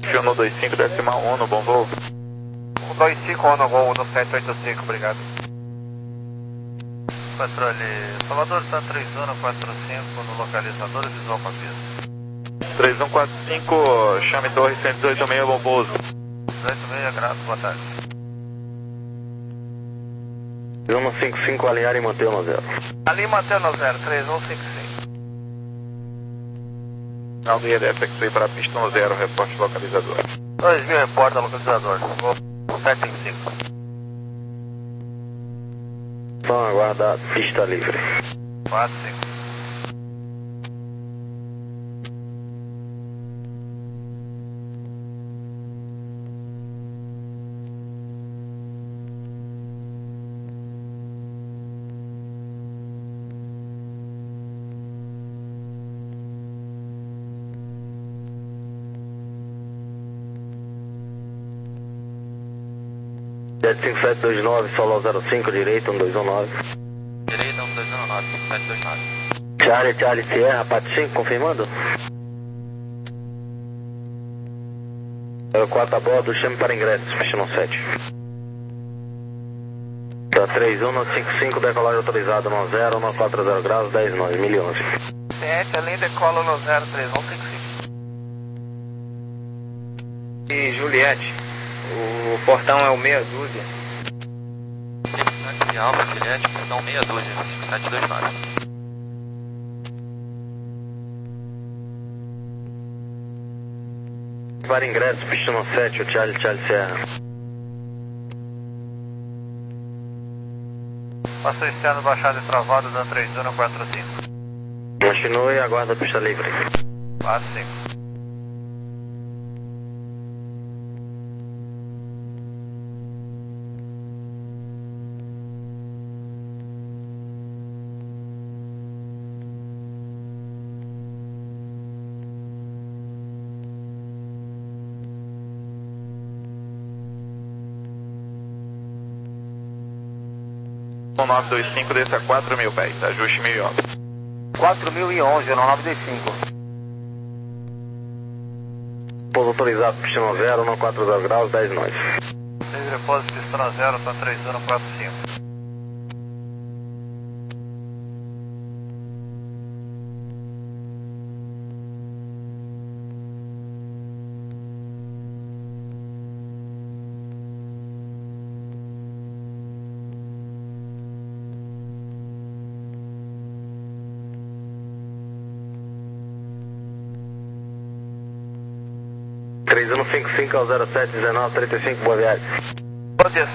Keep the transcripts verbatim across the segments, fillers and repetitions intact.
um dois cinco, decimal um, bom voo. um dois cinco, um, voo no sete oito cinco, obrigado. Controle, Salvador está três um quatro cinco no localizador e visual com a pista. três um quatro cinco, chame torre cento e dezoito seis, bom pouso. dezoito seis, graças, boa tarde. três um cinco cinco, alinhar e manter no zero. Ali manter no zero, três um cinco cinco. Final do I E D F X-Ray para a pista no zero, reporte localizador. dois mil, reporta localizador. Vou sete cinco cinco. Vão aguardar, pista livre. quatro cinco. sete cinco sete dois nove, solo zero cinco, direita um dois um nove. Direita um dois um nove, sete dois nove. Charlie, Charlie, Sierra, Pat cinco, confirmando? quatro a bordo, chame para ingresso, fechando sete. Tá três um cinco cinco, decolagem autorizada no zero, no quatro zero graus, dez nove, mil e onze. sete, além decola no zero, três um cinco cinco. E Juliette, o portão é o meia dúzia. Cidade de Alfa, Juliette, portão meia dúzia, sete dois nove. Para ingresso, pista no sete, o Charlie, Charlie Sierra. Passo externo baixado e travado da três um quatro cinco. Continue e aguarda a pista livre. quatro cinco. um nove dois cinco, desça a quatro mil pés, ajuste mil e onze. quatro mil e onze, no nove dois cinco. Pouso autorizado, pista no zero, no quatro zero graus, dez nove. seis repouso, pistão zero, tá três um quatro cinco. três um cinco cinco ao zero sete dezenove trinta e cinco, boa viagem. Boa desça.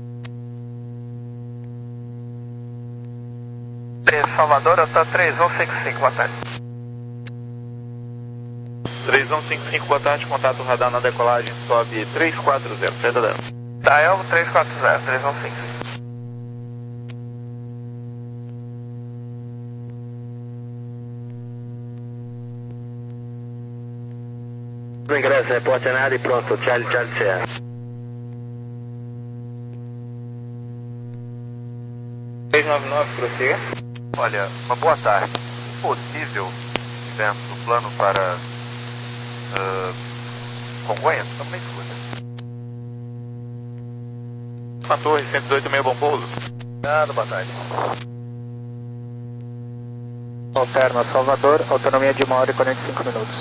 Salvador, tá três um cinco cinco, boa tarde. três um cinco cinco, boa tarde, contato radar na decolagem, sobe três quatro zero, verdadeiro. Tá, Elvo três quatro zero, três um cinco cinco. No ingresso, repórter na área e pronto, Charlie, Charlie Sierra. três nove nove, prossiga. Olha, uma boa tarde. Possível, tivermos o plano para uh, Congonhas? Estamos na escuta. Uma torre cento e dezoito seis, bom pouso. Obrigado, boa tarde. Alterna, Salvador, autonomia de uma hora e quarenta e cinco minutos.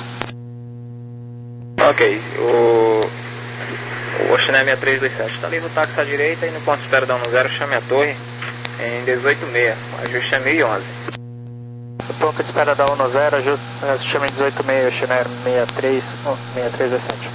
Ok, o... o Oceané seis três dois sete, está livre o táxi à direita e no ponto de espera da um zero, chame a torre em dezoito seis, ajuste é mil e onze. No ponto de espera da um zero, ajuste, chame dezoito seis, Oceané seis três, seis três dois sete.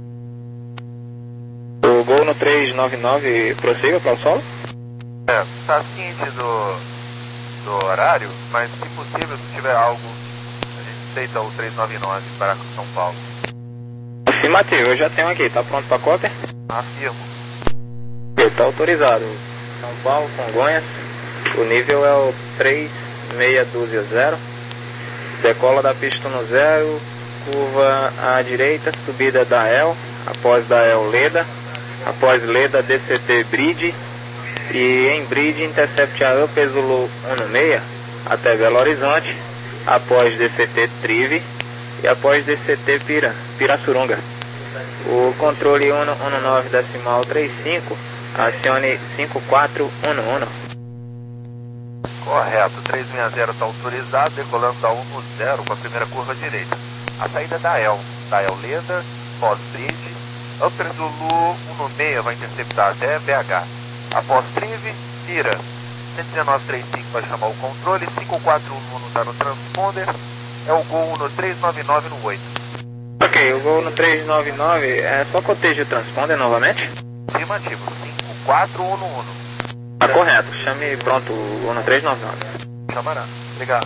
O Gol no três nove nove, prossiga para o solo? É, tá ciente do, do horário, mas se possível, se tiver algo, a gente aceita o três nove nove para São Paulo. Afirmativo, eu já tenho aqui, tá pronto para cópia? Afirmo. Está autorizado. São Paulo, Congonhas, o nível é o três seis doze zero, decola da pista no zero, curva à direita, subida da E L, após da E L Leda, após Leda D C T Bridge, e em Bridge intercept a Up Zulu dezesseis até Belo Horizonte, após D C T Trive e após D C T Pira, Pirassununga. O controle um um nove decimal trinta e cinco, acione cinco quatro um um. Correto, trezentos e sessenta está autorizado, decolando da um no zero com a primeira curva direita. A saída da El, da El Leda, pós-bridge, Upper Zulu um no seis vai interceptar até B H. Após trive, vira cento e dezenove trinta e cinco vai chamar o controle, cinco quatro um um está no transponder, é o Gol no trezentos e noventa e nove no oito. Ok, o Gol no trezentos e noventa e nove, é só cotejo o transponder novamente? Afirmativo, cinco quatro um um. Tá correto, chame pronto o no trezentos e noventa e nove. Chamará, obrigado.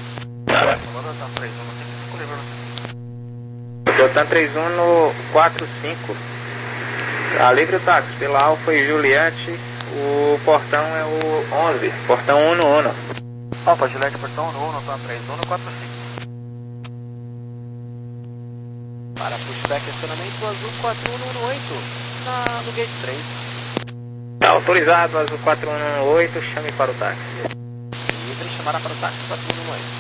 Totan trinta e um no quatro cinco. Tá livre o táxi pela Alfa e Juliette. O portão é o onze, portão um no um. Alfa, Juliette, portão um no um, Totan trinta e um no quatro cinco. Para pushback, acionamento azul quatro um no oito, na, no gate três. Tá autorizado, azul quatro um um oito, chame para o táxi. Livre, chamará para o táxi quatro um um oito.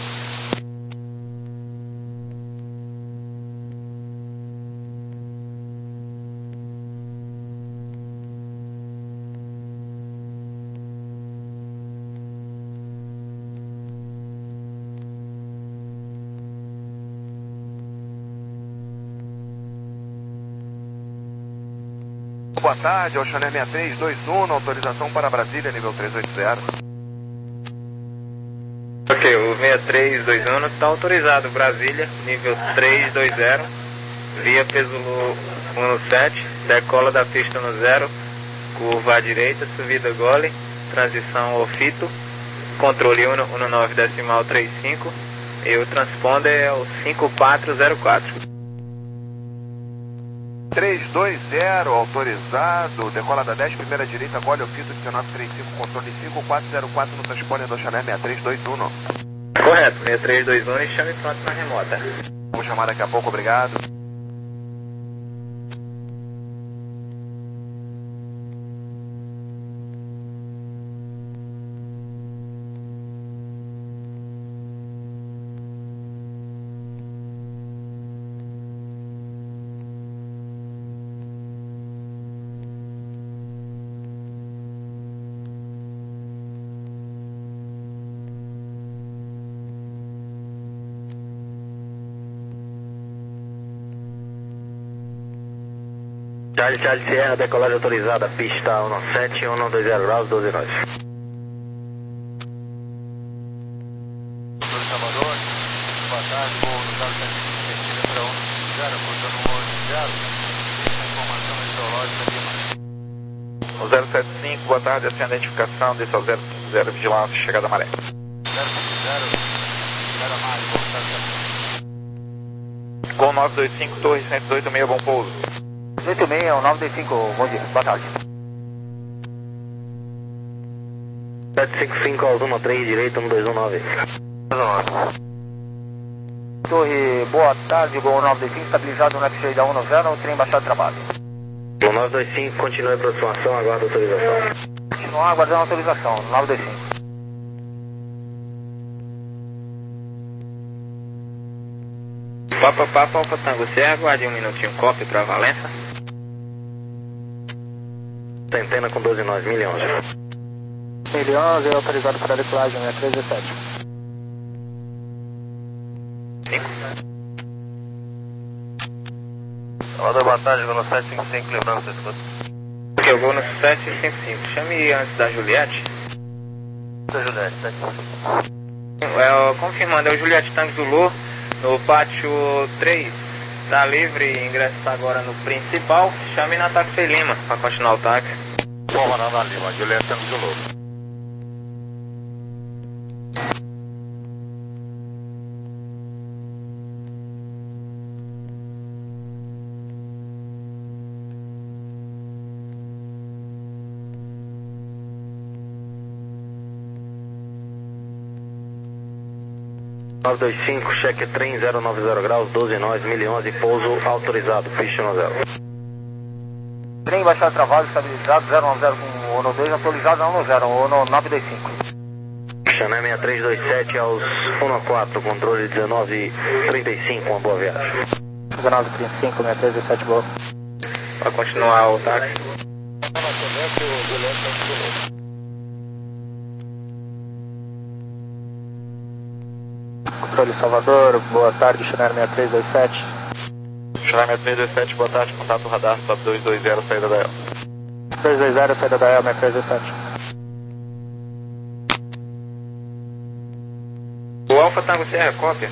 Boa tarde, Oceaner seis três dois um, autorização para Brasília, nível trezentos e oitenta. Ok, o seis três dois um está autorizado, Brasília, nível trezentos e vinte, via Pesulo um sete, decola da pista no zero, curva à direita, subida gole, transição ao fito, controle um um nove decimal trinta e cinco, e o transponder é o cinco quatro zero quatro. trezentos e vinte, autorizado, decola da dez, primeira direita, gole ao fito, dezenove trinta e cinco, controle cinco quatro zero quatro no transponder do Oceaner seis três dois um. Correto, seis três dois um e chame pronto na remota. Vou chamar daqui a pouco, obrigado. Charlie, Charlie Sierra, decolagem autorizada, pista um sete, um dois zero graus, doze nós. Salvador, boa tarde, vou no zero sete cinco para um zero, portando um zero, informação meteorológica Lima. O zero sete cinco, boa tarde, essa é a identificação, desse ao zero cinco zero, vigilância, chegada maré. zero cinco zero, zero Mário, voltando. Gol nove dois cinco, torre cento e oito seis, bom pouso. oito seis, um nove dois cinco, bom dia, boa tarde. sete cinco cinco, Alzuma três, direita, um dois um nove. Torre, boa tarde, Gol nove dois cinco, estabilizado no F G da um no zero, o trem baixado de trabalho. Gol nove dois cinco, continue a aproximação, aguarda autorização. Continuar aguardando autorização, nove dois cinco. Papa, papa, Alfa Tango, você aguarde um minutinho, copy para Valença. Centena com doze nós, mil e onze. mil e onze, autorizado para decolagem, seis três sete. cinco. Salvador, boa tarde, vou no sete cinco cinco, lembrando, você escuta. Ok, eu vou no sete cinco cinco, chame antes da Juliette. Da Juliette, sete cinco cinco. É, confirmando, é o Juliette Tango Zulu, no pátio três. Tá livre, ingressa agora no principal, chame na táxi Lima para continuar o táxi. Bom, Ronaldo Lima, Juliette Tango Zulu. nove dois cinco, cheque trem zero nove zero graus, doze nós, mil e onze, pouso autorizado, pista no zero. Trem baixado travado, estabilizado, zero nove zero com o ONO dois, atualizado não no zero, o ONO nove dois cinco. Xané seis três dois sete aos um quatro, controle dezenove trinta e cinco, uma boa viagem. dezenove trinta e cinco, seis três dois sete, boa. para continuar o táxi. Controle Salvador, boa tarde, Channel seis três dois sete. Channel seis três dois sete, boa tarde, contato radar, stop dois dois zero, saída da E L. dois dois zero, saída da E L, seis três dois sete. O Alfa Tango Sierra, cópia.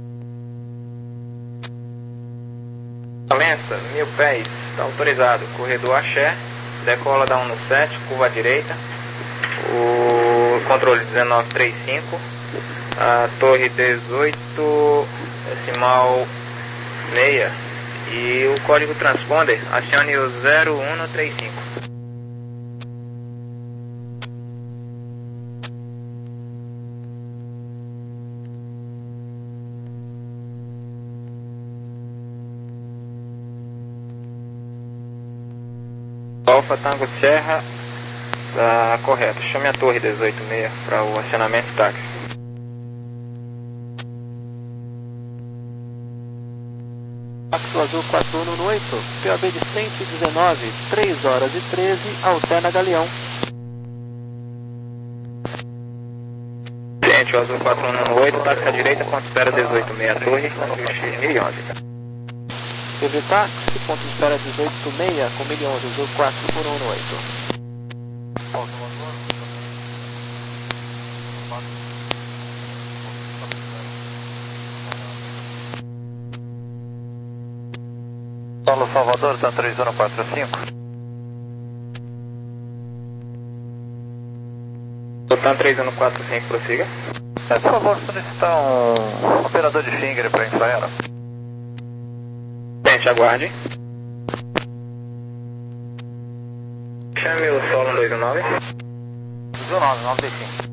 Valença, mil pés, está autorizado. Corredor Axé, decola da um sete, curva à direita. O controle dezenove trinta e cinco. A torre dezoito, decimal seis. E o código transponder, acione o zero um três cinco. Alfa Tango Serra, tá correto. Chame a torre dezoito seis para o acionamento táxi. Táxi Azul quatro um um oito, P O B de cento e dezenove, três horas e treze, alterna Galeão. Gente, o Azul quatro um um oito, táxi à direita, ponto espera dezoito seis, torre, X mil e onze. Teve táxi, ponto de espera dezoito seis, com mil e onze, Azul quatro um um oito. Paulo Salvador, tá três um quatro cinco. Botan três um quatro cinco, prossiga. É, por favor, solicitar um operador de finger para ensaiar. Gente, aguarde. Chame o solo dois um nove. dois um nove, nove dois cinco.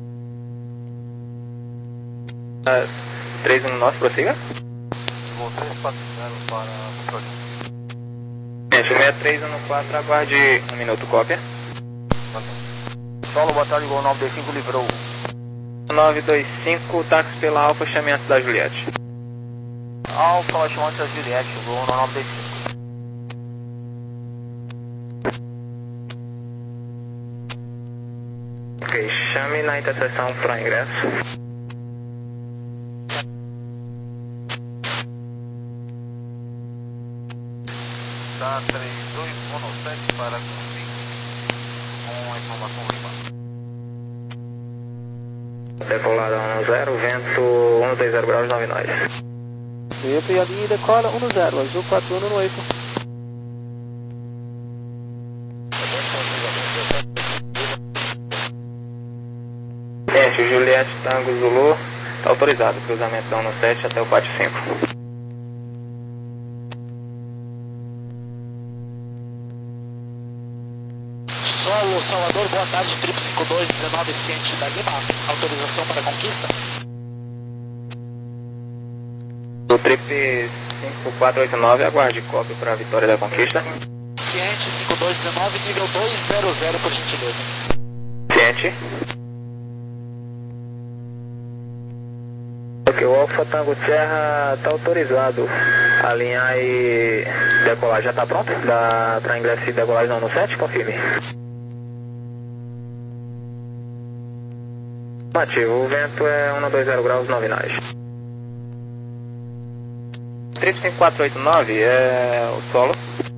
Uh, três um nove, prossiga. Vou três quatro zero para o controle. Gente, o seis três um quatro, aguarde um minuto, cópia. Solo, boa tarde, Gol nove dois cinco, livrou. nove dois cinco, táxi pela Alfa, chame antes da Juliette. Alfa, vai chamar antes da Juliette, Gol nove dois cinco. Ok, chame na interseção para ingresso. Tá três dois um sete para consigo, com a informação rival. Decolada um zero, vento um dois zero graus, nove nós. Vento e a linha decola um zero, Azul quatro um um oito. Gente, o Juliette Tango Zulu está autorizado, cruzamento da um sete até o quatro cinco. Solo Salvador, boa tarde, trip cinco dois dezenove, ciente da Lima, autorização para conquista? O trip cinco quatro oito nove, aguarde cópia para a vitória da conquista. Ciente cinco dois dezenove, nível dois zero zero, por gentileza. Ciente. Ok, o Alfa Tango Serra está autorizado. Alinhar e decolar. Já está pronto? Dá para ingresso e decolagem no sete? Confirme. Ativo, o vento é um dois zero graus, nove nós. Trip cinco quatro oito nove é o solo.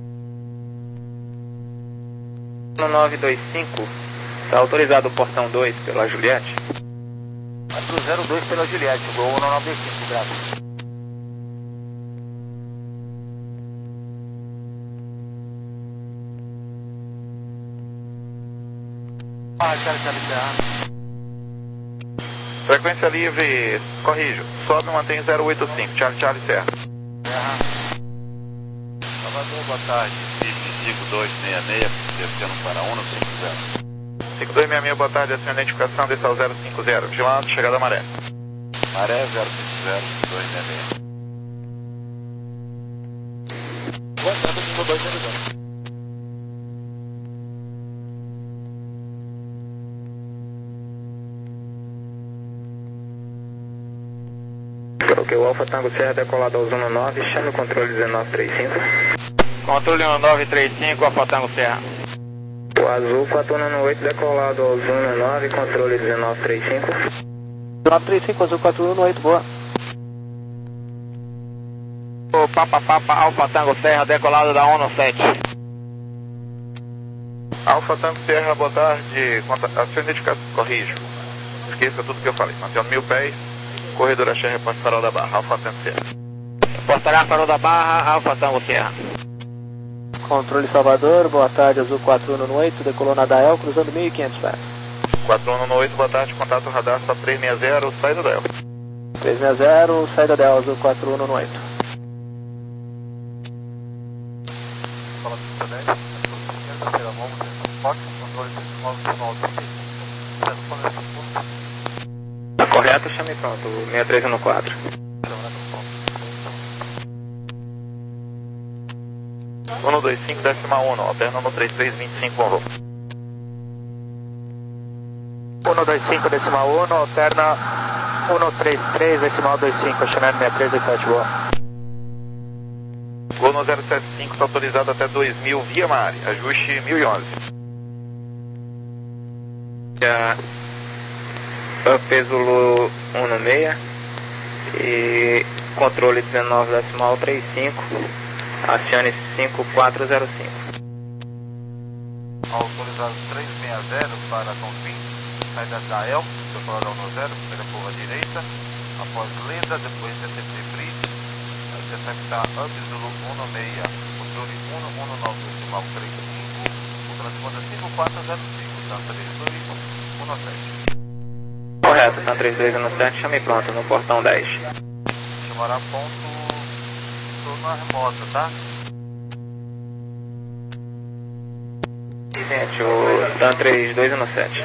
No nove dois cinco, está autorizado o portão dois pela Juliette. quatro zero dois pela Juliette, Gol nove dois cinco, graças. Ah, quero que Frequência livre, corrijo, sobe e mantém zero oito cinco, Charlie Charlie Serra. Serra. Salvador, boa tarde, cinco dois seis seis, descendo para um cinco zero. cinco dois seis seis, boa tarde, ação de identificação, desce ao zero cinco zero, vigilando, chegada a maré. Maré zero cinco zero, dois seis seis. Voltando nível dois zero zero. Ok, o Alfa Tango Serra decolado ao zona nove, chame o controle dezenove trinta e cinco. Controle um nove três cinco, Alfa Tango Serra. O azul quatro um oito decolado ao Zona nove, controle dezenove trinta e cinco. dezenove trinta e cinco, azul quatro um oito, boa. O Papa Papa Alfa Tango Serra, decolado da um sete. Alfa Tango Serra, boa tarde. A sua identificação, corrijo. Esqueça tudo que eu falei. Mantendo mil pés, corredor Axé, reposto farol da Barra, Alfa Tango Serra. Repostará farol da Barra, Alfa Tango Serra. Controle Salvador, boa tarde, azul quatro um oito, decolou na Dael, cruzando mil e quinhentos pés. quatro um oito, boa tarde, contato radar para três seis zero, saída da Dael. três seis zero, saída da Dael, azul quatro um oito. Fala pista dez, terça-feira, vamos ter forte, controle Tá correto, chame pronto, seis três um quatro. um dois cinco, decimal um, alterna no três três dois cinco, bom voo. um dois cinco, decimal um, alterna um três três, decimal dois cinco, Chanel seis três dois sete, boa. Gol no zero sete cinco, está autorizado até dois mil, via Mari, ajuste mil e onze. Já peso Lu um seis e controle dezenove decimal trinta e cinco, acione cinco quatro zero cinco. Autorizado três seis zero para Confim, saída da Dael, decolador no zero, primeira curva direita, após Lenda, depois C T C Bridge, detectar antes do um seis, controle um um nove decimal trinta e cinco, o transponder cinco quatro zero cinco, tá três dois um sete. Correto, tá três dois um sete, chame pronto no portão dez. Chamará ponto turma remota, tá? Gente, o TAN três dois um sete.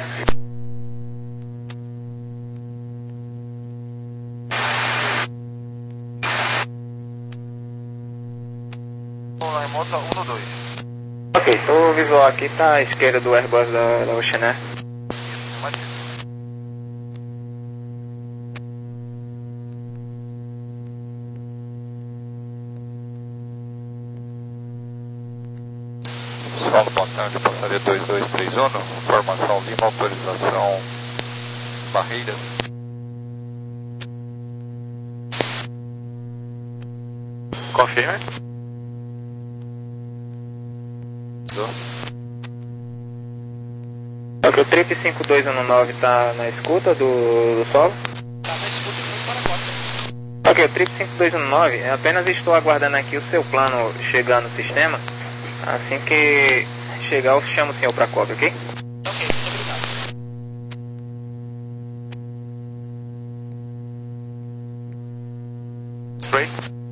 Turma remota um dois. Ok, o visual aqui tá à esquerda do Airbus da, da Oceanair. Isso, mais isso. Solo, boa tarde, passaria dois dois três um, formação Lima, autorização Barreiras. Confirme. Ok, o Trip cinco dois um nove tá na escuta do, do solo? Tá na escuta do para Ok, o Trip cinco dois um nove, apenas estou aguardando aqui o seu plano chegar no sistema. Assim que chegar, eu chamo o senhor para cópia, ok? Ok, muito obrigado. Straight.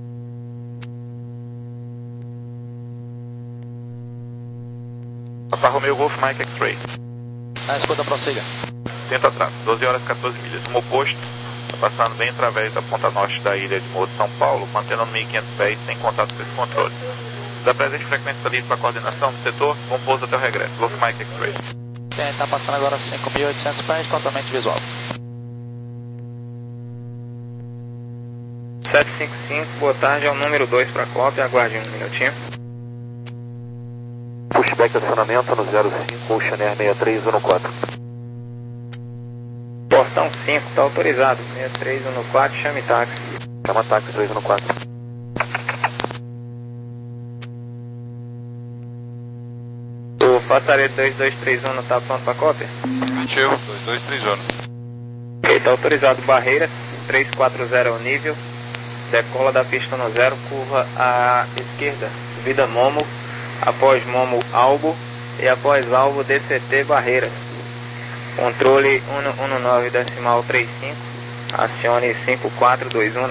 Alfa Romeo Golf Mike X-Ray. Na escuta, prossiga. Tenta atrás, doze horas e quatorze milhas. Rumo oposto, está passando bem através da ponta norte da ilha de Morro de São Paulo, mantendo mil e quinhentos pés sem contato com esse controle. Da presente frequência livre para coordenação do setor, bom pouso até o regresso. Golf Mike X-Ray. Bem, tá passando agora cinco mil e oitocentos pés, totalmente visual. sete cinco cinco, boa tarde, é o número dois para cópia, aguarde um minutinho. Pushback acionamento no zero cinco, Oceanair seis três um quatro. Portão cinco, tá autorizado, seis três um quatro, chame táxi. Chama táxi três um quatro. O passaredo dois dois três um tá pronto para cópia? Ativo, dois dois três um. Ok, tá autorizado Barreiras, três quatro zero é o nível, decola da pista no zero, curva à esquerda, vida Momo, após Momo Albo e após Albo D C T Barreiras. Controle um um nove decimal trinta e cinco, acione cinco quatro dois um.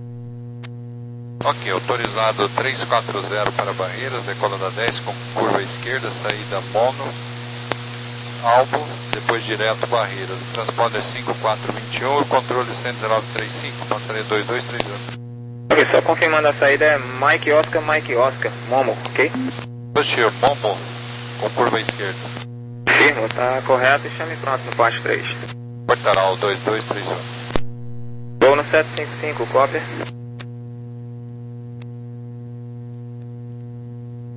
Ok, autorizado três quatro zero para Barreiras, decola da dez com curva esquerda, saída mono, Albo, depois direto Barreiras. Transponder cinco quatro dois um, controle cento e dezenove trinta e cinco, passaria dois dois três um. Ok, só confirmando a saída é Mike Oscar, Mike Oscar, Momo, ok? Positivo, Momo, com curva esquerda. Firmo, tá correto e chame pronto no parte três. Portaral dois dois três um. Vou no sete cinco cinco, cópia.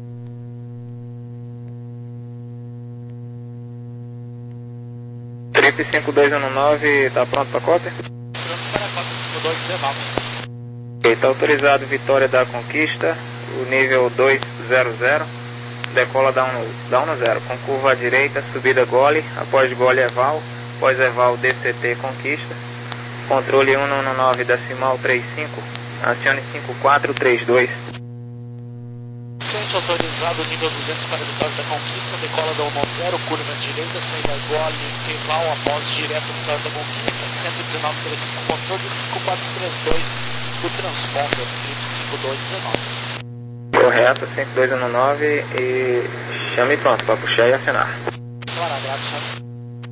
Recife cinco dois um nove, tá pronto para cópia? Pronto para a cópia cinco dois um nove. Ok, tá autorizado Vitória da Conquista, o nível dois zero zero, decola da um zero, com curva à direita, subida gole, após gole eval, após eval D C T Conquista, controle um um nove decimal trinta e cinco, acione cinco quatro três dois. Ciente autorizado nível duzentos para Vitória da Conquista, decola da um zero, curva à direita, saída gole, eval, após direto Vitória da Conquista, cento e dezenove trinta e cinco, controle cinco quatro três dois, do transponder, trip cinco dois um nove. Correto, cinco dois um nove e chame pronto para puxar e afinar. Claro, agradeço.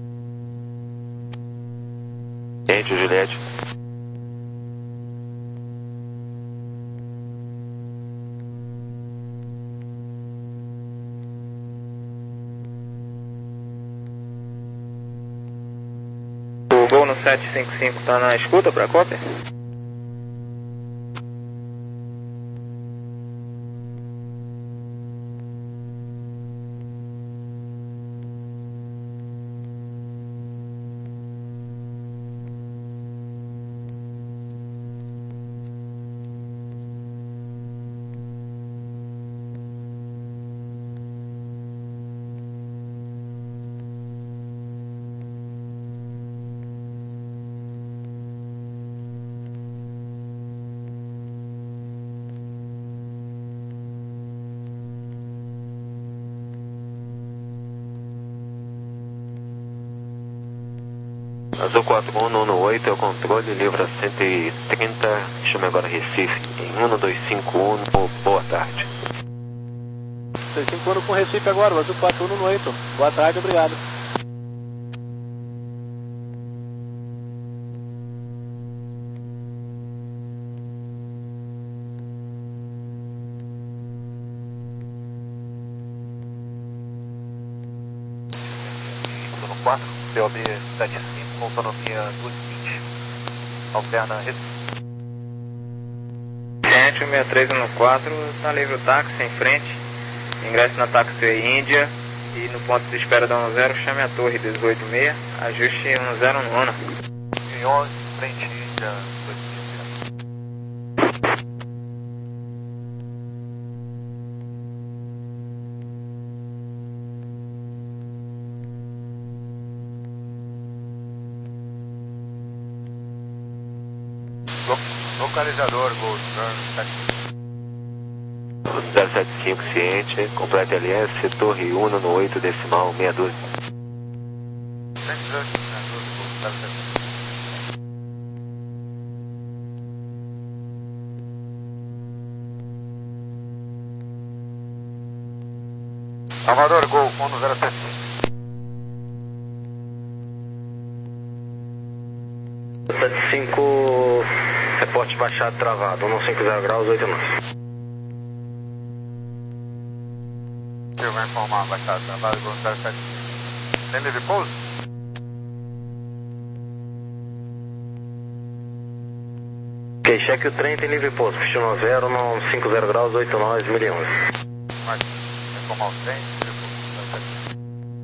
Gente, Juliette. O Gol no sete cinco cinco tá na escuta para cópia? Azul quatro um um oito é o controle, livra cento e trinta, chame agora Recife, em um dois cinco um, boa tarde. dois cinco um com Recife agora, o Azul quatro um um oito. Boa tarde, obrigado. No quatro, P O B sete cinco, autonomia duzentos e vinte, alterna Recife. Gente, o seis três um quatro, tá livre o táxi em frente, ingresso na Taxiway Índia e no ponto de espera da um zero, chame a torre dezoito seis, ajuste um zero um. E onze, frente Índia, dois mil. Localizador, Gold Turn, zero sete cinco ciente, completa L S, torre um no oito decimal meia dúzia. Salvador, Gol, um zero sete cinco. sete cinco, reporte baixado travado, um cinco zero graus, oito nove. Eu vou informar, baixado, travado, Gol zero sete cinco. Tem livre pouso? Ok, cheque o trem, tem livre pouso, Cristiano zero, não cinco zero graus, oito nove, mil e onze. Mas, vou informar o trem, livre pouso, zero sete cinco.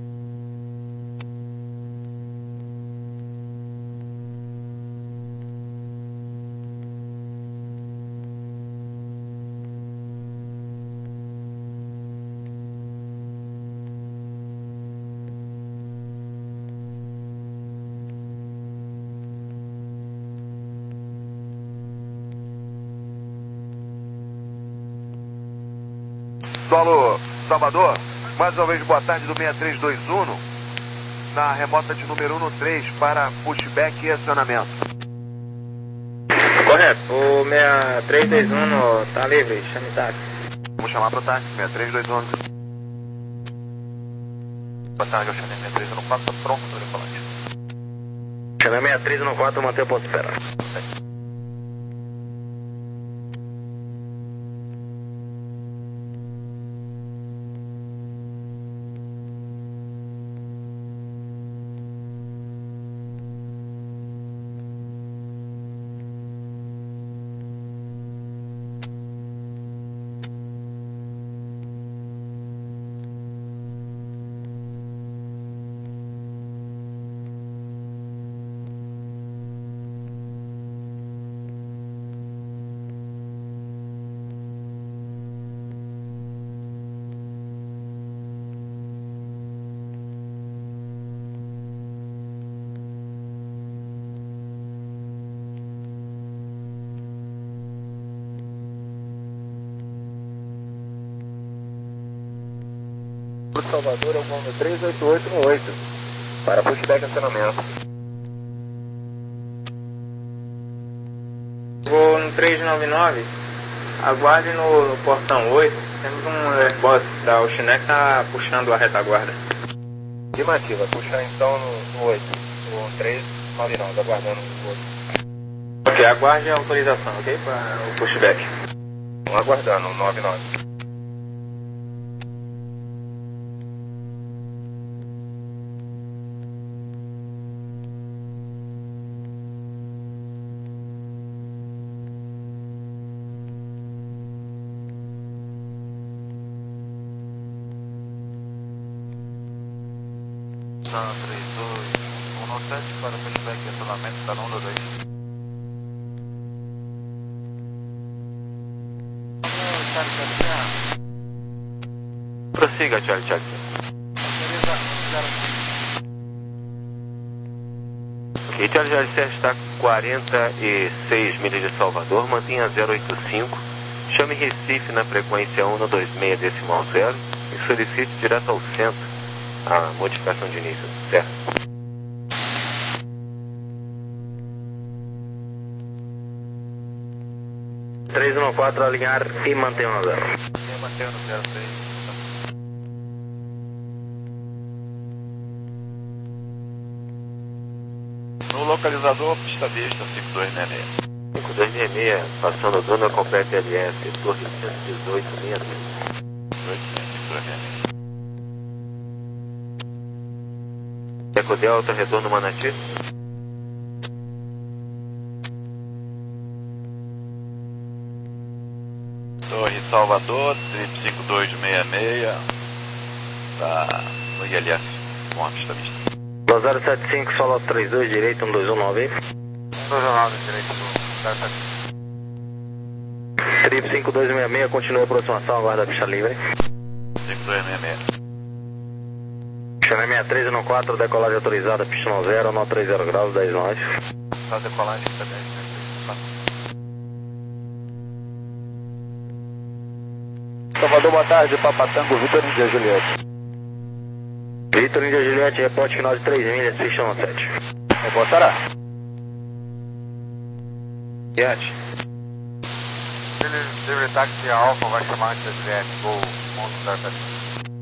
Solo Salvador, mais uma vez boa tarde do seis três dois um, na remota de número um três para pushback e acionamento. Correto, o seis três dois um tá livre, chame táxi. Vamos chamar para o táxi, seis três dois um. Boa tarde, eu chamei seis três um quatro, estou pronto para o decolante. Chame seis três um quatro, manter o ponto de espera. Por Salvador é o Mono três oito oito um oito. Para pushback acionamento. Vou no três nove nove, aguarde no, no portão oito, temos um Airbus da Oceanex que está puxando a retaguarda. Afirmativa, puxar então no, no oito, no três nove nove, aguardando o oito. Ok, aguarde a autorização, ok? Para o pushback. Aguardando, nove nove. três dois um sete para pushback e acionamento da Londra dois. Prossiga, Charlie Charlie. Ok, Charlie Charlie Sérgio está quarenta e seis milhas de Salvador, mantenha zero oito cinco, chame Recife na frequência um dois seis decimal zero e solicite direto ao centro a modificação de início, certo? três um quatro, alinhar e manter no zero. E manter no zero três. No localizador, pista vista cinco dois seis seis. cinco dois seis seis, passando Duna completa L S, torre cento e dezoito metros. Eco Delta, retorno Manati. Torre Salvador, trip cinco dois seis seis, tá no I L S, com a pista vista. zero sete cinco, solo trinta e dois, direito, um dois um nove. um dois um nove, direito, zero sete cinco. Trip cinco dois seis seis, continua a aproximação, aguarda a pista livre. cinco dois seis seis. Chame sessenta e três um quatro, decolagem autorizada, pista no zero, nove três zero graus, dez nove. Só decolagem, pista dez. Salvador, boa tarde, Papatango, Vitor Índia Juliette. Vitor Índia Juliette, reporte final de três milhas, pista no sete. Reportará. Juliette. Delivery Taxi Alpha vai chamar antes da Juliette, vou montar zero sete.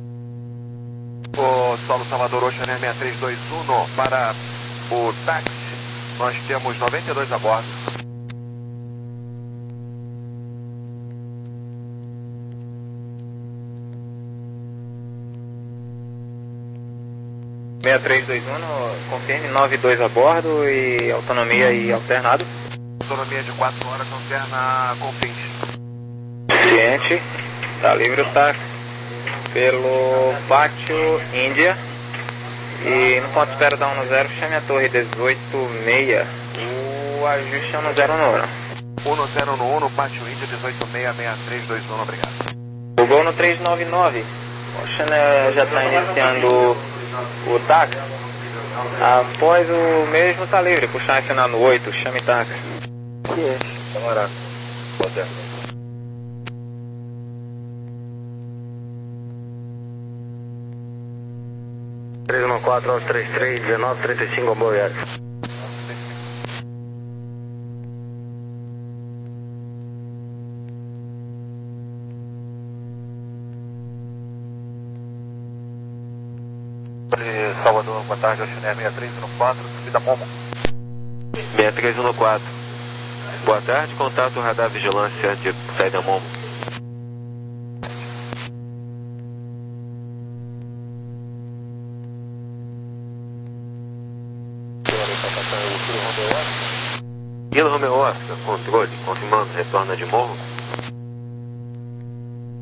O Solo Salvador Ocean sessenta e três dois um para o táxi, nós temos noventa e dois a bordo. sessenta e três dois um, confirme, nove dois a bordo e autonomia e alternado. Autonomia de quatro horas, alterna com fins. Ciente, tá livre o táxi pelo pátio Índia. E no ponto de espera da um no zero, chame a torre dezoito seis. O ajuste é um no zero no um. um no zero no um, no pátio Índia, dezoito seis seis três dois um, obrigado. O gol no três nove nove. O Chanel já está iniciando o táxi. Após o mesmo está livre, puxar e acionar no oito, chame táxi. Ciente, camarada. Pode. três um quatro, aos trinta e três, dezenove, trinta e cinco, boa viagem. Salvador, boa tarde, Oceaneer sessenta e três um quatro, subida Momo. sessenta e três um quatro. Boa tarde, contato radar vigilância de saída Momo. Kilo Romeo Oscar, controle, confirmando retorno de morro.